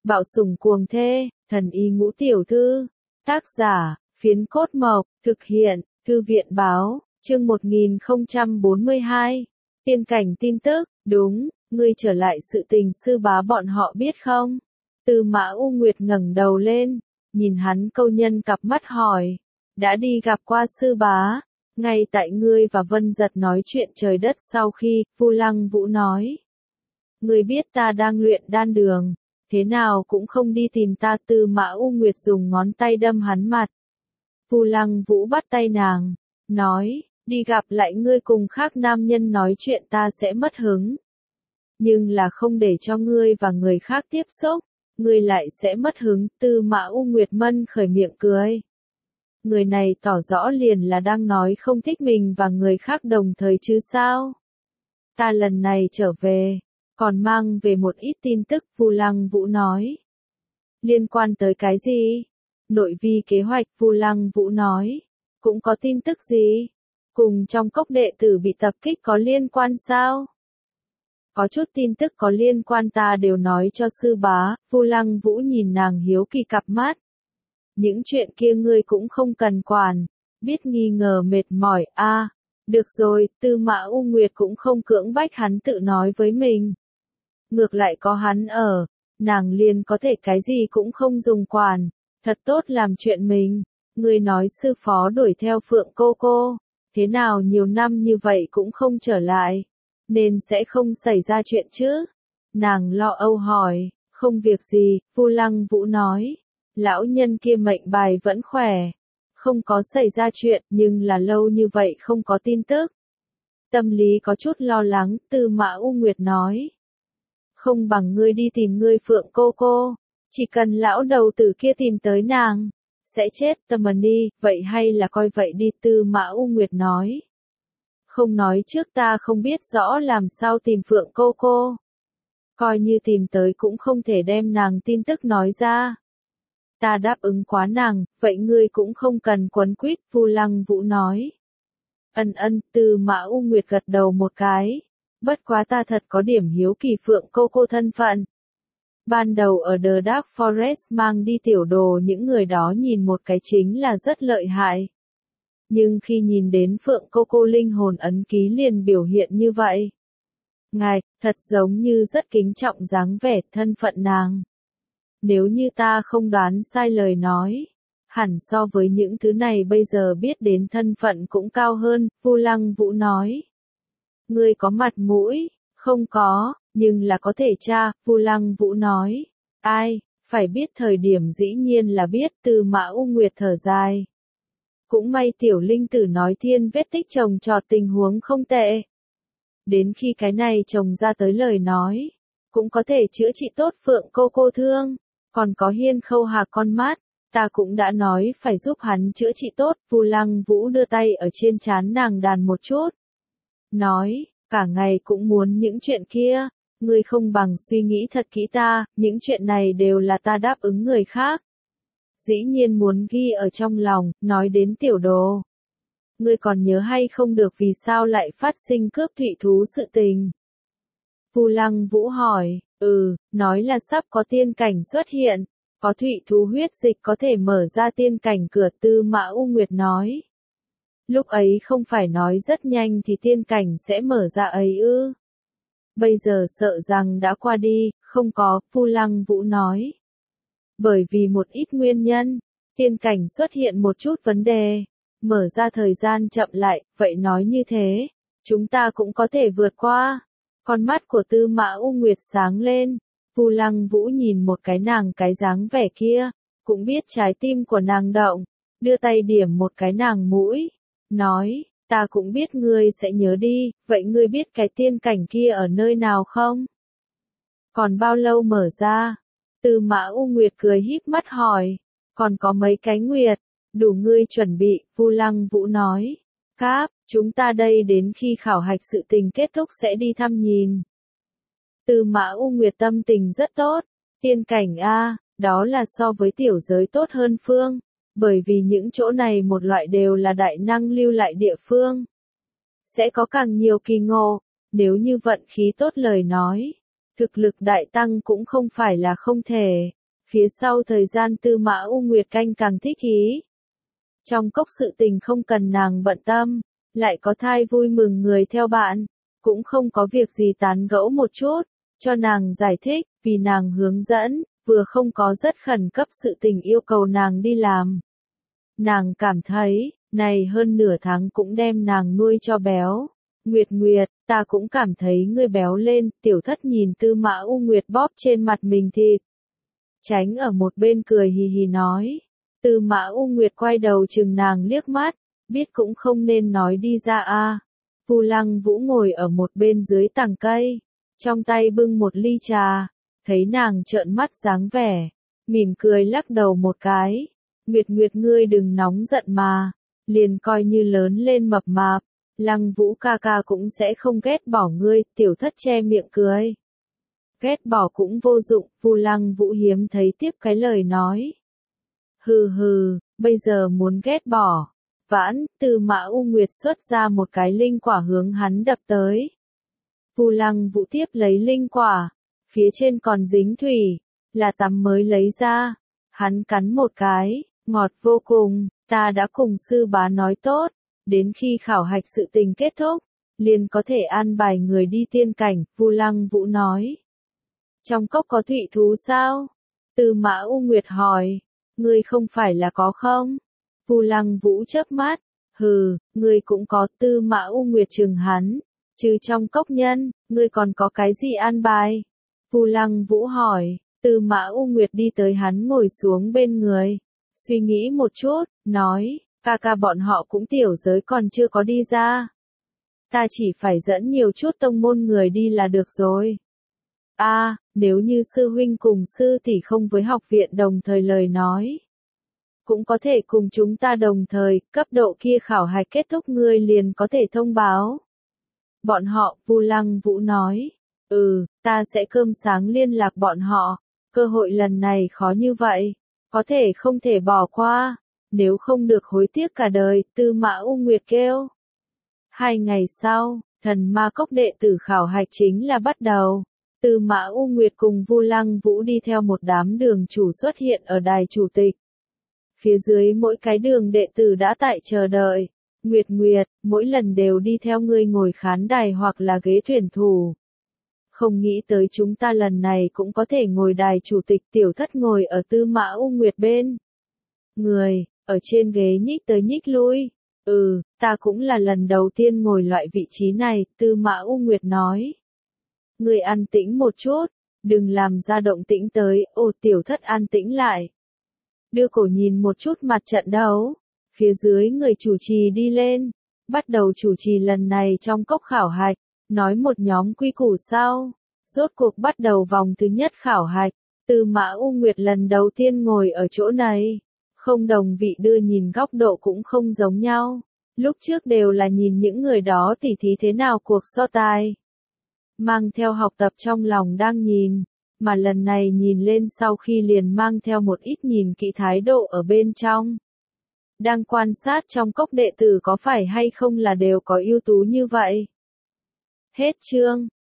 Bạo sủng cuồng thê, thần y ngũ tiểu thư. Tác giả, Phiến Cốt Mộc, thực hiện, Thư viện Báo, chương 1042. Tiên cảnh tin tức, đúng, ngươi trở lại sự tình sư bá bọn họ biết không? Tư Mã U Nguyệt ngẩng đầu lên, nhìn hắn câu nhân cặp mắt hỏi, đã đi gặp qua sư bá, ngay tại ngươi và Vân Giật nói chuyện trời đất sau khi, Vu Lăng Vũ nói. Ngươi biết ta đang luyện đan đường, thế nào cũng không đi tìm ta. Tư Mã U Nguyệt dùng ngón tay đâm hắn mặt. Vu Lăng Vũ bắt tay nàng, nói, đi gặp lại ngươi cùng khác nam nhân nói chuyện ta sẽ mất hứng. Nhưng là không để cho ngươi và người khác tiếp xúc, ngươi lại sẽ mất hứng. Tư Mã U Nguyệt mân khởi miệng cười. Người này tỏ rõ liền là đang nói không thích mình và người khác đồng thời chứ sao? Ta lần này trở về, còn mang về một ít tin tức. Vu Lăng Vũ nói. Liên quan tới cái gì? Nội vi kế hoạch. Vu Lăng Vũ nói. Cũng có tin tức gì? Cùng trong cốc đệ tử bị tập kích có liên quan sao? Có chút tin tức có liên quan ta đều nói cho sư bá. Vu Lăng Vũ nhìn nàng hiếu kỳ cặp mắt. Những chuyện kia ngươi cũng không cần quản. Biết nghi ngờ mệt mỏi a. Được rồi. Tư Mã U Nguyệt cũng không cưỡng bách hắn tự nói với mình. Ngược lại có hắn ở, nàng liền có thể cái gì cũng không dùng quản, thật tốt làm chuyện mình. Ngươi nói sư phó đuổi theo Phượng cô, thế nào nhiều năm như vậy cũng không trở lại, nên sẽ không xảy ra chuyện chứ? Nàng lo âu hỏi. Không việc gì. Vu Lăng Vũ nói. Lão nhân kia mệnh bài vẫn khỏe, không có xảy ra chuyện, nhưng là lâu như vậy không có tin tức. Tâm lý có chút lo lắng. Tư Mã U Nguyệt nói. Không bằng ngươi đi tìm ngươi Phượng cô, chỉ cần lão đầu tử kia tìm tới nàng, sẽ chết. Tâm đi, vậy hay là coi vậy đi. Tư Mã U Nguyệt nói. Không nói trước ta không biết rõ làm sao tìm Phượng cô. Coi như tìm tới cũng không thể đem nàng tin tức nói ra. Ta đáp ứng quá nàng, vậy ngươi cũng không cần quấn quýt. Vu Lăng Vũ nói. Ân. Tư Mã U Nguyệt gật đầu một cái. Bất quá ta thật có điểm hiếu kỳ Phượng cô thân phận. Ban đầu ở The Dark Forest mang đi tiểu đồ những người đó nhìn một cái chính là rất lợi hại. Nhưng khi nhìn đến Phượng cô linh hồn ấn ký liền biểu hiện như vậy. Ngài, thật giống như rất kính trọng dáng vẻ thân phận nàng. Nếu như ta không đoán sai lời nói, hẳn so với những thứ này bây giờ biết đến thân phận cũng cao hơn. Vu Lăng Vũ nói. Ngươi có mặt mũi, không có, nhưng là có thể tra. Vu Lăng Vũ nói. Ai, phải biết thời điểm dĩ nhiên là biết. Tư Mã U Nguyệt thở dài. Cũng may tiểu linh tử nói thiên vết tích trồng trọt tình huống không tệ. Đến khi cái này trồng ra tới lời nói, cũng có thể chữa trị tốt Phượng cô thương. Còn có Hiên Khâu Hà con mắt, ta cũng đã nói phải giúp hắn chữa trị tốt. Vu Lăng Vũ đưa tay ở trên trán nàng đàn một chút. Nói, cả ngày cũng muốn những chuyện kia, ngươi không bằng suy nghĩ thật kỹ ta, những chuyện này đều là ta đáp ứng người khác. Dĩ nhiên muốn ghi ở trong lòng. Nói đến tiểu đồ. Ngươi còn nhớ hay không được vì sao lại phát sinh cướp thủy thú sự tình? Vu Lăng Vũ hỏi. Nói là sắp có tiên cảnh xuất hiện, có thủy thú huyết dịch có thể mở ra tiên cảnh cửa. Tư Mã U Nguyệt nói. Lúc ấy không phải nói rất nhanh thì tiên cảnh sẽ mở ra ấy ư? Bây giờ sợ rằng đã qua đi. Không có. Vu Lăng Vũ nói. Bởi vì một ít nguyên nhân, tiên cảnh xuất hiện một chút vấn đề, mở ra thời gian chậm lại. Vậy nói như thế, chúng ta cũng có thể vượt qua. Con mắt của Tư Mã U Nguyệt sáng lên. Vu Lăng Vũ nhìn một cái nàng cái dáng vẻ kia, cũng biết trái tim của nàng động, đưa tay điểm một cái nàng mũi, nói, ta cũng biết ngươi sẽ nhớ đi, vậy ngươi biết cái tiên cảnh kia ở nơi nào không? Còn bao lâu mở ra? Tư Mã U Nguyệt cười híp mắt hỏi, còn có mấy cái nguyệt, đủ ngươi chuẩn bị. Vu Lăng Vũ nói. Cáp, chúng ta đây đến khi khảo hạch sự tình kết thúc sẽ đi thăm nhìn. Tư Mã U Nguyệt tâm tình rất tốt. Tiên cảnh a, đó là so với tiểu giới tốt hơn phương. Bởi vì những chỗ này một loại đều là đại năng lưu lại địa phương. Sẽ có càng nhiều kỳ ngộ, nếu như vận khí tốt lời nói. Thực lực đại tăng cũng không phải là không thể. Phía sau thời gian Tư Mã U Nguyệt canh càng thích ý. Trong cốc sự tình không cần nàng bận tâm, lại có thai vui mừng người theo bạn, cũng không có việc gì tán gẫu một chút, cho nàng giải thích, vì nàng hướng dẫn, vừa không có rất khẩn cấp sự tình yêu cầu nàng đi làm. Nàng cảm thấy, này hơn nửa tháng cũng đem nàng nuôi cho béo. Nguyệt Nguyệt, ta cũng cảm thấy ngươi béo lên, tiểu thất nhìn Tư Mã U Nguyệt bóp trên mặt mình thịt. Tránh ở một bên cười hì hì nói. Tư Mã U Nguyệt quay đầu chừng nàng liếc mắt, biết cũng không nên nói đi ra a. Vu Lăng Vũ ngồi ở một bên dưới tàng cây, trong tay bưng một ly trà, thấy nàng trợn mắt dáng vẻ, mỉm cười lắc đầu một cái. Nguyệt Nguyệt ngươi đừng nóng giận mà, liền coi như lớn lên mập mạp, Lăng Vũ ca ca cũng sẽ không ghét bỏ ngươi, tiểu thất che miệng cười. Ghét bỏ cũng vô dụng, Vu Lăng Vũ hiếm thấy tiếp cái lời nói. Hừ hừ, bây giờ muốn ghét bỏ. Vãn, Tư Mã U Nguyệt xuất ra một cái linh quả hướng hắn đập tới. Vu Lăng Vũ tiếp lấy linh quả, phía trên còn dính thủy, là tắm mới lấy ra. Hắn cắn một cái, ngọt vô cùng, ta đã cùng sư bá nói tốt, đến khi khảo hạch sự tình kết thúc, liền có thể an bài người đi tiên cảnh, Vu Lăng Vũ nói. Trong cốc có thủy thú sao? Tư Mã U Nguyệt hỏi, ngươi không phải là có không? Vu Lăng Vũ chớp mắt, hừ, ngươi cũng có. Tư Mã U Nguyệt trừng hắn, trừ trong cốc nhân, ngươi còn có cái gì an bài? Vu Lăng Vũ hỏi, Tư Mã U Nguyệt đi tới hắn ngồi xuống bên người, suy nghĩ một chút, nói, ca ca bọn họ cũng tiểu giới còn chưa có đi ra. Ta chỉ phải dẫn nhiều chút tông môn người đi là được rồi. Nếu như sư huynh cùng sư tỷ không với học viện đồng thời lời nói, cũng có thể cùng chúng ta đồng thời, cấp độ kia khảo hạch kết thúc ngươi liền có thể thông báo. Bọn họ, Vu Lăng Vũ nói, ta sẽ cơm sáng liên lạc bọn họ, cơ hội lần này khó như vậy, có thể không thể bỏ qua, nếu không được hối tiếc cả đời, Tư Mã U Nguyệt kêu. 2 ngày sau, Thần Ma Cốc đệ tử khảo hạch chính là bắt đầu. Tư Mã U Nguyệt cùng Vu Lăng Vũ đi theo một đám đường chủ xuất hiện ở đài chủ tịch. Phía dưới mỗi cái đường đệ tử đã tại chờ đợi. Nguyệt Nguyệt, mỗi lần đều đi theo ngươi ngồi khán đài hoặc là ghế tuyển thủ. Không nghĩ tới chúng ta lần này cũng có thể ngồi đài chủ tịch, tiểu thất ngồi ở Tư Mã U Nguyệt bên. Người, ở trên ghế nhích tới nhích lui. Ta cũng là lần đầu tiên ngồi loại vị trí này, Tư Mã U Nguyệt nói. Ngươi an tĩnh một chút, đừng làm ra động tĩnh tới, tiểu thất an tĩnh lại. Đưa cổ nhìn một chút mặt trận đấu, phía dưới người chủ trì đi lên, bắt đầu chủ trì lần này trong cốc khảo hạch, nói một nhóm quy củ sau, rốt cuộc bắt đầu vòng thứ nhất khảo hạch, Tư Mã U Nguyệt lần đầu tiên ngồi ở chỗ này, không đồng vị đưa nhìn góc độ cũng không giống nhau, lúc trước đều là nhìn những người đó tỉ thí thế nào cuộc so tài. Mang theo học tập trong lòng đang nhìn, mà lần này nhìn lên sau khi liền mang theo một ít nhìn kỹ thái độ ở bên trong. Đang quan sát trong cốc đệ tử có phải hay không là đều có ưu tú như vậy. Hết chương.